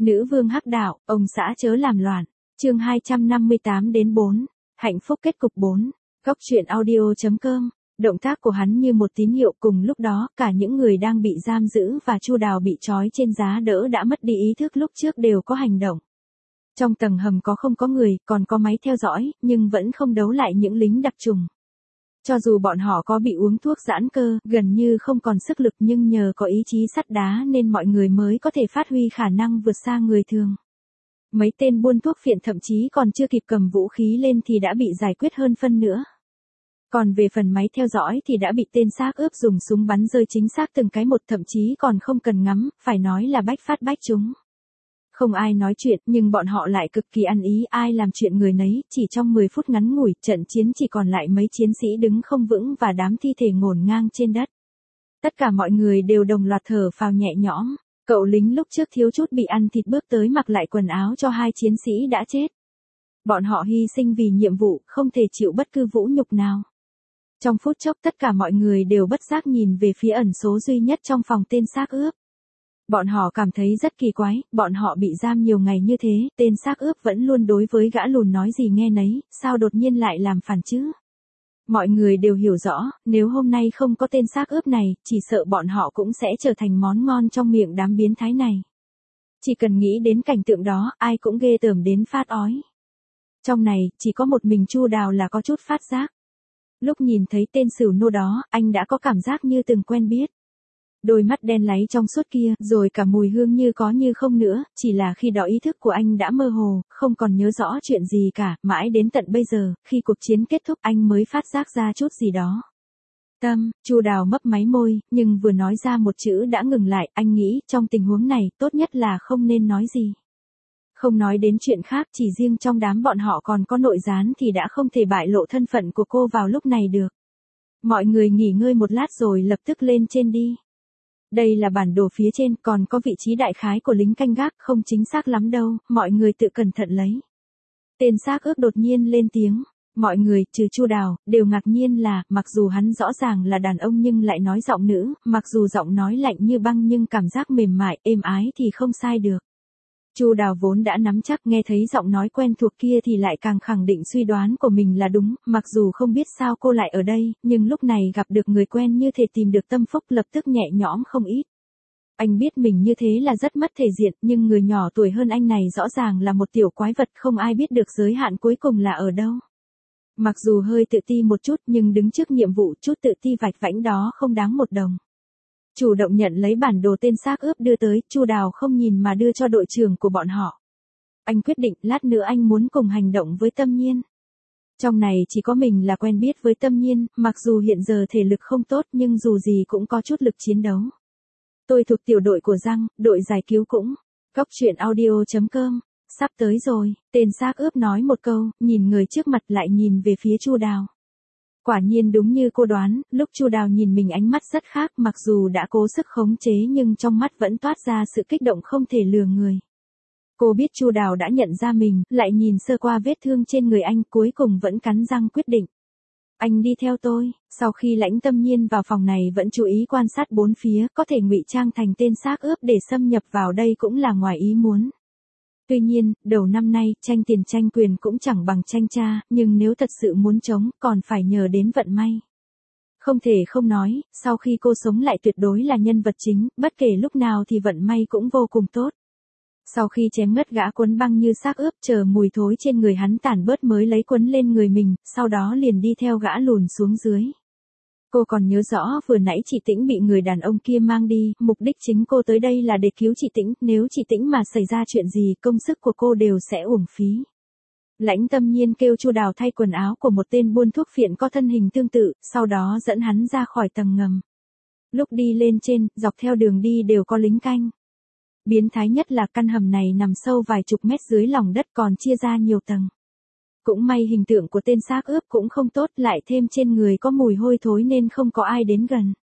Nữ vương hắc đạo, ông xã chớ làm loạn. Chương 258 đến 4. Hạnh phúc kết cục 4. Góc truyện audio.com. Động tác của hắn như một tín hiệu, cùng lúc đó, cả những người đang bị giam giữ và Chu Đào bị trói trên giá đỡ đã mất đi ý thức lúc trước đều có hành động. Trong tầng hầm không có người, còn có máy theo dõi, nhưng vẫn không đấu lại những lính đặc trùng. Cho dù bọn họ có bị uống thuốc giãn cơ, gần như không còn sức lực, nhưng nhờ có ý chí sắt đá nên mọi người mới có thể phát huy khả năng vượt xa người thường. Mấy tên buôn thuốc phiện thậm chí còn chưa kịp cầm vũ khí lên thì đã bị giải quyết hơn phân nữa. Còn về phần máy theo dõi thì đã bị tên xác ướp dùng súng bắn rơi chính xác từng cái một, thậm chí còn không cần ngắm, phải nói là bách phát bách trúng. Không ai nói chuyện, nhưng bọn họ lại cực kỳ ăn ý, ai làm chuyện người nấy, chỉ trong 10 phút ngắn ngủi, trận chiến chỉ còn lại mấy chiến sĩ đứng không vững và đám thi thể ngổn ngang trên đất. Tất cả mọi người đều đồng loạt thở phào nhẹ nhõm. Cậu lính lúc trước thiếu chút bị ăn thịt bước tới mặc lại quần áo cho hai chiến sĩ đã chết. Bọn họ hy sinh vì nhiệm vụ, không thể chịu bất cứ vũ nhục nào. Trong phút chốc tất cả mọi người đều bất giác nhìn về phía ẩn số duy nhất trong phòng, tên xác ướp. Bọn họ cảm thấy rất kỳ quái, bọn họ bị giam nhiều ngày như thế, tên xác ướp vẫn luôn đối với gã lùn nói gì nghe nấy, sao đột nhiên lại làm phản chứ? Mọi người đều hiểu rõ, nếu hôm nay không có tên xác ướp này, chỉ sợ bọn họ cũng sẽ trở thành món ngon trong miệng đám biến thái này. Chỉ cần nghĩ đến cảnh tượng đó, ai cũng ghê tởm đến phát ói. Trong này, chỉ có một mình Chu Đào là có chút phát giác. Lúc nhìn thấy tên sửu nô đó, anh đã có cảm giác như từng quen biết. Đôi mắt đen láy trong suốt kia, rồi cả mùi hương như có như không nữa, chỉ là khi đó ý thức của anh đã mơ hồ, không còn nhớ rõ chuyện gì cả, mãi đến tận bây giờ, khi cuộc chiến kết thúc anh mới phát giác ra chút gì đó. Chu Đào mấp máy môi, nhưng vừa nói ra một chữ đã ngừng lại, anh nghĩ, trong tình huống này, tốt nhất là không nên nói gì. Không nói đến chuyện khác, chỉ riêng trong đám bọn họ còn có nội gián thì đã không thể bại lộ thân phận của cô vào lúc này được. Mọi người nghỉ ngơi một lát rồi lập tức lên trên đi. Đây là bản đồ phía trên, còn có vị trí đại khái của lính canh gác, không chính xác lắm đâu, mọi người tự cẩn thận lấy. Tên xác ướp đột nhiên lên tiếng. Mọi người, trừ Chu Đào, đều ngạc nhiên là, mặc dù hắn rõ ràng là đàn ông nhưng lại nói giọng nữ, mặc dù giọng nói lạnh như băng nhưng cảm giác mềm mại, êm ái thì không sai được. Chu Đào vốn đã nắm chắc, nghe thấy giọng nói quen thuộc kia thì lại càng khẳng định suy đoán của mình là đúng, mặc dù không biết sao cô lại ở đây, nhưng lúc này gặp được người quen như thể tìm được tâm phúc, lập tức nhẹ nhõm không ít. Anh biết mình như thế là rất mất thể diện, nhưng người nhỏ tuổi hơn anh này rõ ràng là một tiểu quái vật, không ai biết được giới hạn cuối cùng là ở đâu. Mặc dù hơi tự ti một chút nhưng đứng trước nhiệm vụ, chút tự ti vạch vãnh đó không đáng một đồng. Chủ động nhận lấy bản đồ tên xác ướp đưa tới, Chu Đào không nhìn mà đưa cho đội trưởng của bọn họ. Anh quyết định, lát nữa anh muốn cùng hành động với Tâm Nhiên. Trong này chỉ có mình là quen biết với Tâm Nhiên, mặc dù hiện giờ thể lực không tốt nhưng dù gì cũng có chút lực chiến đấu. Tôi thuộc tiểu đội của Giang, đội giải cứu cũng. Góc truyện audio.com. Sắp tới rồi, tên xác ướp nói một câu, nhìn người trước mặt lại nhìn về phía Chu Đào. Quả nhiên đúng như cô đoán, lúc Chu Đào nhìn mình ánh mắt rất khác, mặc dù đã cố sức khống chế nhưng trong mắt vẫn toát ra sự kích động không thể lừa người. Cô biết Chu Đào đã nhận ra mình, lại nhìn sơ qua vết thương trên người anh, cuối cùng vẫn cắn răng quyết định. Anh đi theo tôi. Sau khi Lãnh Tâm Nhiên vào phòng này vẫn chú ý quan sát bốn phía, có thể ngụy trang thành tên xác ướp để xâm nhập vào đây cũng là ngoài ý muốn. Tuy nhiên, đầu năm nay, tranh tiền tranh quyền cũng chẳng bằng tranh cha, nhưng nếu thật sự muốn chống, còn phải nhờ đến vận may. Không thể không nói, sau khi cô sống lại tuyệt đối là nhân vật chính, bất kể lúc nào thì vận may cũng vô cùng tốt. Sau khi chém ngất gã quấn băng như xác ướp, chờ mùi thối trên người hắn tản bớt mới lấy quấn lên người mình, sau đó liền đi theo gã lùn xuống dưới. Cô còn nhớ rõ vừa nãy chị Tĩnh bị người đàn ông kia mang đi, mục đích chính cô tới đây là để cứu chị Tĩnh, nếu chị Tĩnh mà xảy ra chuyện gì, công sức của cô đều sẽ uổng phí. Lãnh Tâm Nhiên kêu Chu Đào thay quần áo của một tên buôn thuốc phiện có thân hình tương tự, sau đó dẫn hắn ra khỏi tầng ngầm. Lúc đi lên trên, dọc theo đường đi đều có lính canh. Biến thái nhất là căn hầm này nằm sâu vài chục mét dưới lòng đất còn chia ra nhiều tầng. Cũng may hình tượng của tên xác ướp cũng không tốt, lại thêm trên người có mùi hôi thối nên không có ai đến gần.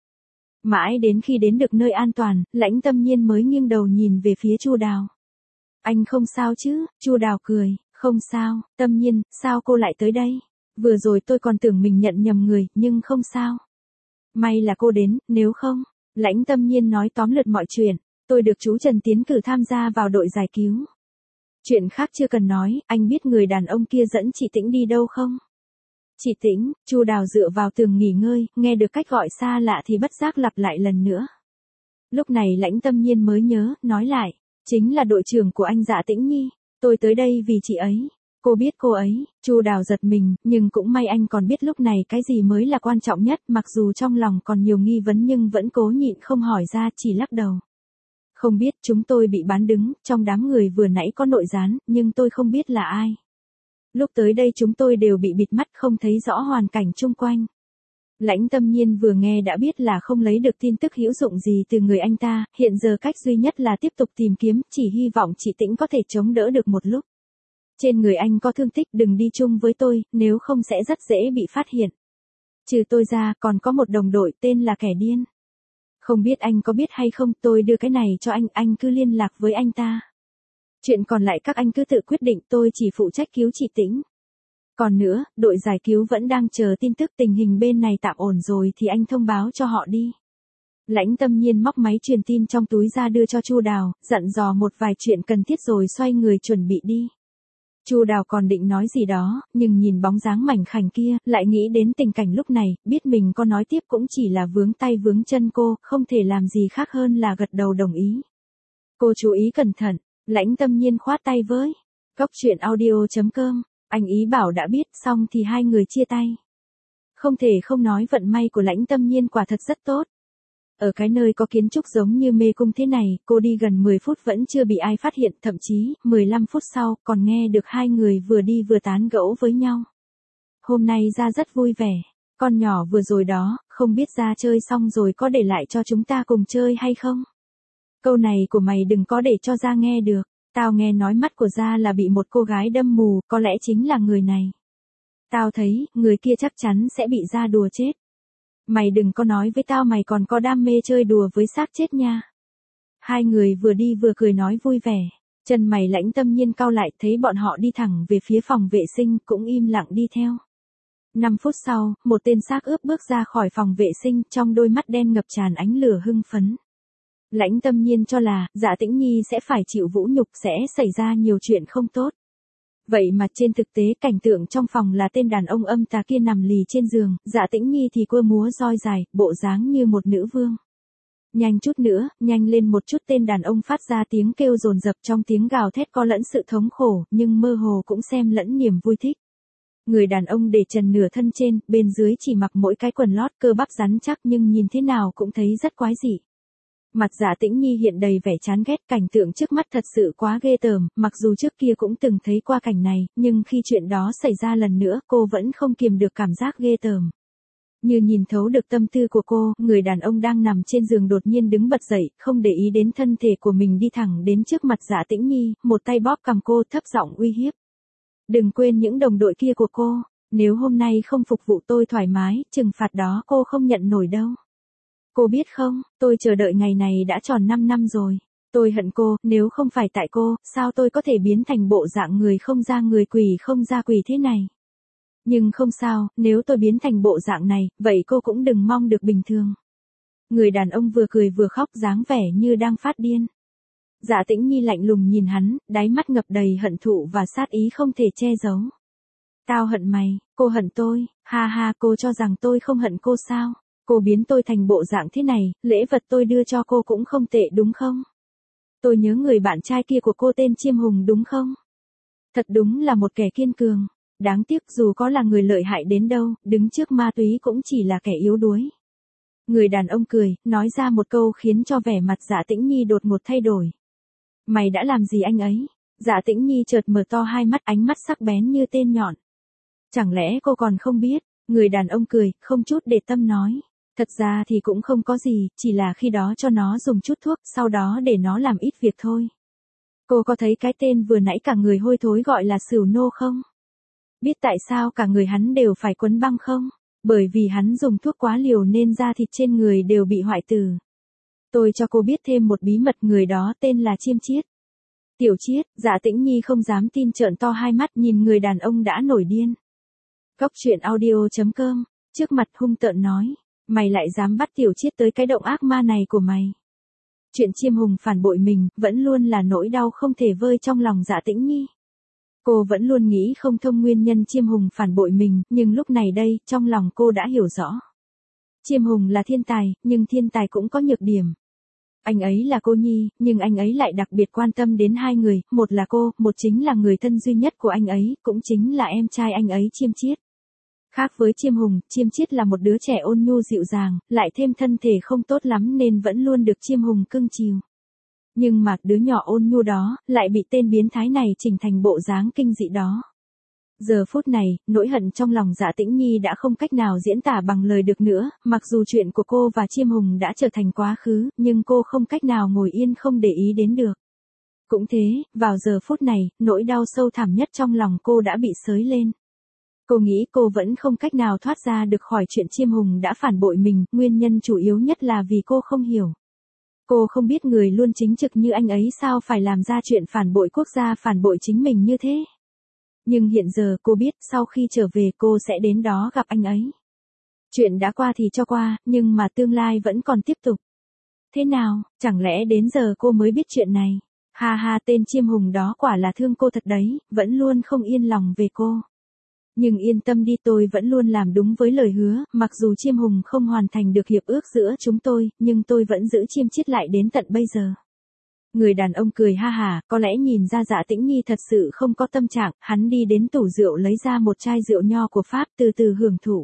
Mãi đến khi đến được nơi an toàn, Lãnh Tâm Nhiên mới nghiêng đầu nhìn về phía Chu Đào. Anh không sao chứ? Chu Đào cười, không sao. Tâm Nhiên, sao cô lại tới đây? Vừa rồi tôi còn tưởng mình nhận nhầm người, nhưng không sao. May là cô đến, nếu không. Lãnh Tâm Nhiên nói tóm lượt mọi chuyện. Tôi được chú Trần tiến cử tham gia vào đội giải cứu. Chuyện khác chưa cần nói, anh biết người đàn ông kia dẫn chị Tĩnh đi đâu không? Chị Tĩnh, Chu Đào dựa vào tường nghỉ ngơi, nghe được cách gọi xa lạ thì bất giác lặp lại lần nữa. Lúc này Lãnh Tâm Nhiên mới nhớ, nói lại, chính là đội trưởng của anh Dạ Tĩnh Nhi, tôi tới đây vì chị ấy. Cô biết cô ấy, Chu Đào giật mình, nhưng cũng may anh còn biết lúc này cái gì mới là quan trọng nhất, mặc dù trong lòng còn nhiều nghi vấn nhưng vẫn cố nhịn không hỏi ra, chỉ lắc đầu. Không biết, chúng tôi bị bán đứng, trong đám người vừa nãy có nội gián, nhưng tôi không biết là ai. Lúc tới đây chúng tôi đều bị bịt mắt không thấy rõ hoàn cảnh chung quanh. Lãnh Tâm Nhiên vừa nghe đã biết là không lấy được tin tức hữu dụng gì từ người anh ta, hiện giờ cách duy nhất là tiếp tục tìm kiếm, chỉ hy vọng chị Tĩnh có thể chống đỡ được một lúc. Trên người anh có thương tích, đừng đi chung với tôi, nếu không sẽ rất dễ bị phát hiện. Trừ tôi ra, còn có một đồng đội tên là Kẻ Điên. Không biết anh có biết hay không, tôi đưa cái này cho anh cứ liên lạc với anh ta. Chuyện còn lại các anh cứ tự quyết định, tôi chỉ phụ trách cứu chị Tĩnh. Còn nữa, đội giải cứu vẫn đang chờ tin tức tình hình bên này tạm ổn rồi thì anh thông báo cho họ đi. Lãnh Tâm Nhiên móc máy truyền tin trong túi ra đưa cho Chu Đào, dặn dò một vài chuyện cần thiết rồi xoay người chuẩn bị đi. Chu Đào còn định nói gì đó, nhưng nhìn bóng dáng mảnh khảnh kia, lại nghĩ đến tình cảnh lúc này, biết mình có nói tiếp cũng chỉ là vướng tay vướng chân cô, không thể làm gì khác hơn là gật đầu đồng ý. Cô chú ý cẩn thận, Lãnh Tâm Nhiên khoát tay với. Góc truyện audio.com, anh ý bảo đã biết, xong thì hai người chia tay. Không thể không nói vận may của Lãnh Tâm Nhiên quả thật rất tốt. Ở cái nơi có kiến trúc giống như mê cung thế này, cô đi gần 10 phút vẫn chưa bị ai phát hiện, thậm chí, 15 phút sau, còn nghe được hai người vừa đi vừa tán gẫu với nhau. Hôm nay ra rất vui vẻ, con nhỏ vừa rồi đó, không biết ra chơi xong rồi có để lại cho chúng ta cùng chơi hay không? Câu này của mày đừng có để cho ra nghe được, tao nghe nói mắt của ra là bị một cô gái đâm mù, có lẽ chính là người này. Tao thấy, người kia chắc chắn sẽ bị ra đùa chết. Mày đừng có nói với tao mày còn có đam mê chơi đùa với xác chết nha. Hai người vừa đi vừa cười nói vui vẻ. Chân mày Lãnh Tâm Nhiên cau lại, thấy bọn họ đi thẳng về phía phòng vệ sinh, cũng im lặng đi theo. 5 phút sau, một tên xác ướp bước ra khỏi phòng vệ sinh, trong đôi mắt đen ngập tràn ánh lửa hưng phấn. Lãnh Tâm Nhiên cho là, Dạ Tĩnh Nhi sẽ phải chịu vũ nhục, sẽ xảy ra nhiều chuyện không tốt. Vậy mà trên thực tế cảnh tượng trong phòng là tên đàn ông âm tà kia nằm lì trên giường, Dạ Tĩnh Nhi thì quơ múa roi dài, bộ dáng như một nữ vương. Nhanh chút nữa, nhanh lên một chút, tên đàn ông phát ra tiếng kêu dồn dập, trong tiếng gào thét có lẫn sự thống khổ, nhưng mơ hồ cũng xem lẫn niềm vui thích. Người đàn ông để trần nửa thân trên, bên dưới chỉ mặc mỗi cái quần lót, cơ bắp rắn chắc nhưng nhìn thế nào cũng thấy rất quái dị. Mặt Dạ Tĩnh Nhi hiện đầy vẻ chán ghét, cảnh tượng trước mắt thật sự quá ghê tởm, mặc dù trước kia cũng từng thấy qua cảnh này, nhưng khi chuyện đó xảy ra lần nữa, cô vẫn không kiềm được cảm giác ghê tởm. Như nhìn thấu được tâm tư của cô, người đàn ông đang nằm trên giường đột nhiên đứng bật dậy, không để ý đến thân thể của mình, đi thẳng đến trước mặt Dạ Tĩnh Nhi, một tay bóp cằm cô, thấp giọng uy hiếp. Đừng quên những đồng đội kia của cô, nếu hôm nay không phục vụ tôi thoải mái, trừng phạt đó cô không nhận nổi đâu. Cô biết không, tôi chờ đợi ngày này đã tròn 5 năm rồi. Tôi hận cô, nếu không phải tại cô, sao tôi có thể biến thành bộ dạng người không ra người quỷ không ra quỷ thế này. Nhưng không sao, nếu tôi biến thành bộ dạng này, vậy cô cũng đừng mong được bình thường. Người đàn ông vừa cười vừa khóc, dáng vẻ như đang phát điên. Dạ Tĩnh Nhi lạnh lùng nhìn hắn, đáy mắt ngập đầy hận thụ và sát ý không thể che giấu. Tao hận mày, cô hận tôi, ha ha, cô cho rằng tôi không hận cô sao? Cô biến tôi thành bộ dạng thế này, lễ vật tôi đưa cho cô cũng không tệ đúng không? Tôi nhớ người bạn trai kia của cô tên Chiêm Hùng đúng không? Thật đúng là một kẻ kiên cường. Đáng tiếc dù có là người lợi hại đến đâu, đứng trước ma túy cũng chỉ là kẻ yếu đuối. Người đàn ông cười, nói ra một câu khiến cho vẻ mặt Dạ Tĩnh Nhi đột ngột thay đổi. Mày đã làm gì anh ấy? Dạ Tĩnh Nhi chợt mở to hai mắt, ánh mắt sắc bén như tên nhọn. Chẳng lẽ cô còn không biết? Người đàn ông cười, không chút để tâm nói. Thật ra thì cũng không có gì, chỉ là khi đó cho nó dùng chút thuốc, sau đó để nó làm ít việc thôi. Cô có thấy cái tên vừa nãy cả người hôi thối gọi là Sửu Nô không? Biết tại sao cả người hắn đều phải quấn băng không? Bởi vì hắn dùng thuốc quá liều nên da thịt trên người đều bị hoại tử. Tôi cho cô biết thêm một bí mật, người đó tên là Chiêm Chiết. Tiểu Chiết, Dạ Tĩnh Nhi không dám tin, trợn to hai mắt nhìn người đàn ông đã nổi điên. Góc truyện audio.com, trước mặt hung tợn nói. Mày lại dám bắt Tiểu Chiết tới cái động ác ma này của mày. Chuyện Chiêm Hùng phản bội mình, vẫn luôn là nỗi đau không thể vơi trong lòng Dạ Tĩnh Nhi. Cô vẫn luôn nghĩ không thông nguyên nhân Chiêm Hùng phản bội mình, nhưng lúc này đây, trong lòng cô đã hiểu rõ. Chiêm Hùng là thiên tài, nhưng thiên tài cũng có nhược điểm. Anh ấy là cô nhi, nhưng anh ấy lại đặc biệt quan tâm đến hai người, một là cô, một chính là người thân duy nhất của anh ấy, cũng chính là em trai anh ấy Chiêm Chiết. Khác với Chiêm Hùng, Chiêm Chiết là một đứa trẻ ôn nhu dịu dàng, lại thêm thân thể không tốt lắm nên vẫn luôn được Chiêm Hùng cưng chiều. Nhưng mà đứa nhỏ ôn nhu đó, lại bị tên biến thái này chỉnh thành bộ dáng kinh dị đó. Giờ phút này, nỗi hận trong lòng Dạ Tĩnh Nhi đã không cách nào diễn tả bằng lời được nữa, mặc dù chuyện của cô và Chiêm Hùng đã trở thành quá khứ, nhưng cô không cách nào ngồi yên không để ý đến được. Cũng thế, vào giờ phút này, nỗi đau sâu thẳm nhất trong lòng cô đã bị xới lên. Cô nghĩ cô vẫn không cách nào thoát ra được khỏi chuyện Chiêm Hùng đã phản bội mình, nguyên nhân chủ yếu nhất là vì cô không hiểu. Cô không biết người luôn chính trực như anh ấy sao phải làm ra chuyện phản bội quốc gia, phản bội chính mình như thế. Nhưng hiện giờ cô biết sau khi trở về cô sẽ đến đó gặp anh ấy. Chuyện đã qua thì cho qua, nhưng mà tương lai vẫn còn tiếp tục. Thế nào, chẳng lẽ đến giờ cô mới biết chuyện này? Ha ha, tên Chiêm Hùng đó quả là thương cô thật đấy, vẫn luôn không yên lòng về cô. Nhưng yên tâm đi, tôi vẫn luôn làm đúng với lời hứa, mặc dù Chiêm Hùng không hoàn thành được hiệp ước giữa chúng tôi, nhưng tôi vẫn giữ Chiêm Chiết lại đến tận bây giờ. Người đàn ông cười ha hả, có lẽ nhìn ra Dạ Tĩnh Nhi thật sự không có tâm trạng, hắn đi đến tủ rượu lấy ra một chai rượu nho của Pháp từ từ hưởng thụ.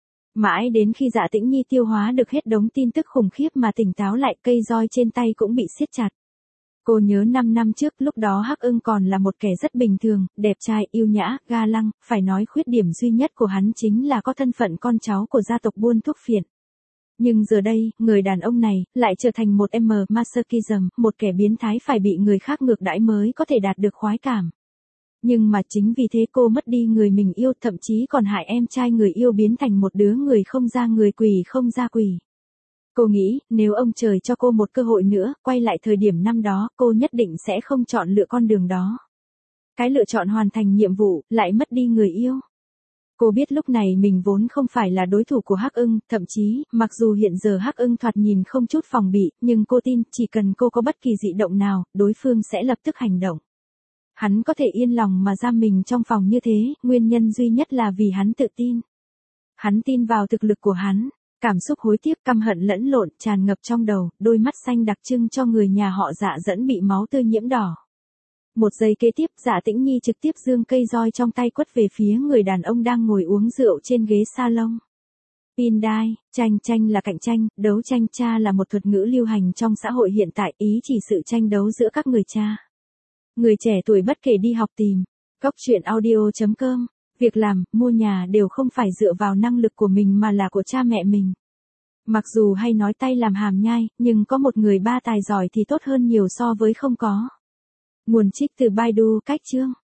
Mãi đến khi Dạ Tĩnh Nhi tiêu hóa được hết đống tin tức khủng khiếp mà tỉnh táo lại, cây roi trên tay cũng bị siết chặt. Cô nhớ 5 năm trước, lúc đó Hắc Ưng còn là một kẻ rất bình thường, đẹp trai, yêu nhã, ga lăng, phải nói khuyết điểm duy nhất của hắn chính là có thân phận con cháu của gia tộc buôn thuốc phiện. Nhưng giờ đây, người đàn ông này, lại trở thành một masochism, một kẻ biến thái phải bị người khác ngược đãi mới có thể đạt được khoái cảm. Nhưng mà chính vì thế cô mất đi người mình yêu, thậm chí còn hại em trai người yêu biến thành một đứa người không ra người, quỷ không ra quỷ. Cô nghĩ, nếu ông trời cho cô một cơ hội nữa, quay lại thời điểm năm đó, cô nhất định sẽ không chọn lựa con đường đó. Cái lựa chọn hoàn thành nhiệm vụ, lại mất đi người yêu. Cô biết lúc này mình vốn không phải là đối thủ của Hắc Ưng, thậm chí, mặc dù hiện giờ Hắc Ưng thoạt nhìn không chút phòng bị, nhưng cô tin, chỉ cần cô có bất kỳ dị động nào, đối phương sẽ lập tức hành động. Hắn có thể yên lòng mà giam mình trong phòng như thế, nguyên nhân duy nhất là vì hắn tự tin. Hắn tin vào thực lực của hắn. Cảm xúc hối tiếc, căm hận lẫn lộn tràn ngập trong đầu, đôi mắt xanh đặc trưng cho người nhà họ Dạ dẫn bị máu tươi nhiễm đỏ. Một giây kế tiếp, Dạ Tĩnh Nhi trực tiếp giương cây roi trong tay quất về phía người đàn ông đang ngồi uống rượu trên ghế salon. Pindai, tranh là cạnh tranh, đấu tranh cha là một thuật ngữ lưu hành trong xã hội hiện tại, ý chỉ sự tranh đấu giữa các người cha. Người trẻ tuổi bất kể đi học tìm. Góc truyện audio.com. Việc làm, mua nhà đều không phải dựa vào năng lực của mình mà là của cha mẹ mình. Mặc dù hay nói tay làm hàm nhai, nhưng có một người ba tài giỏi thì tốt hơn nhiều so với không có. Nguồn trích từ Baidu, cách chương.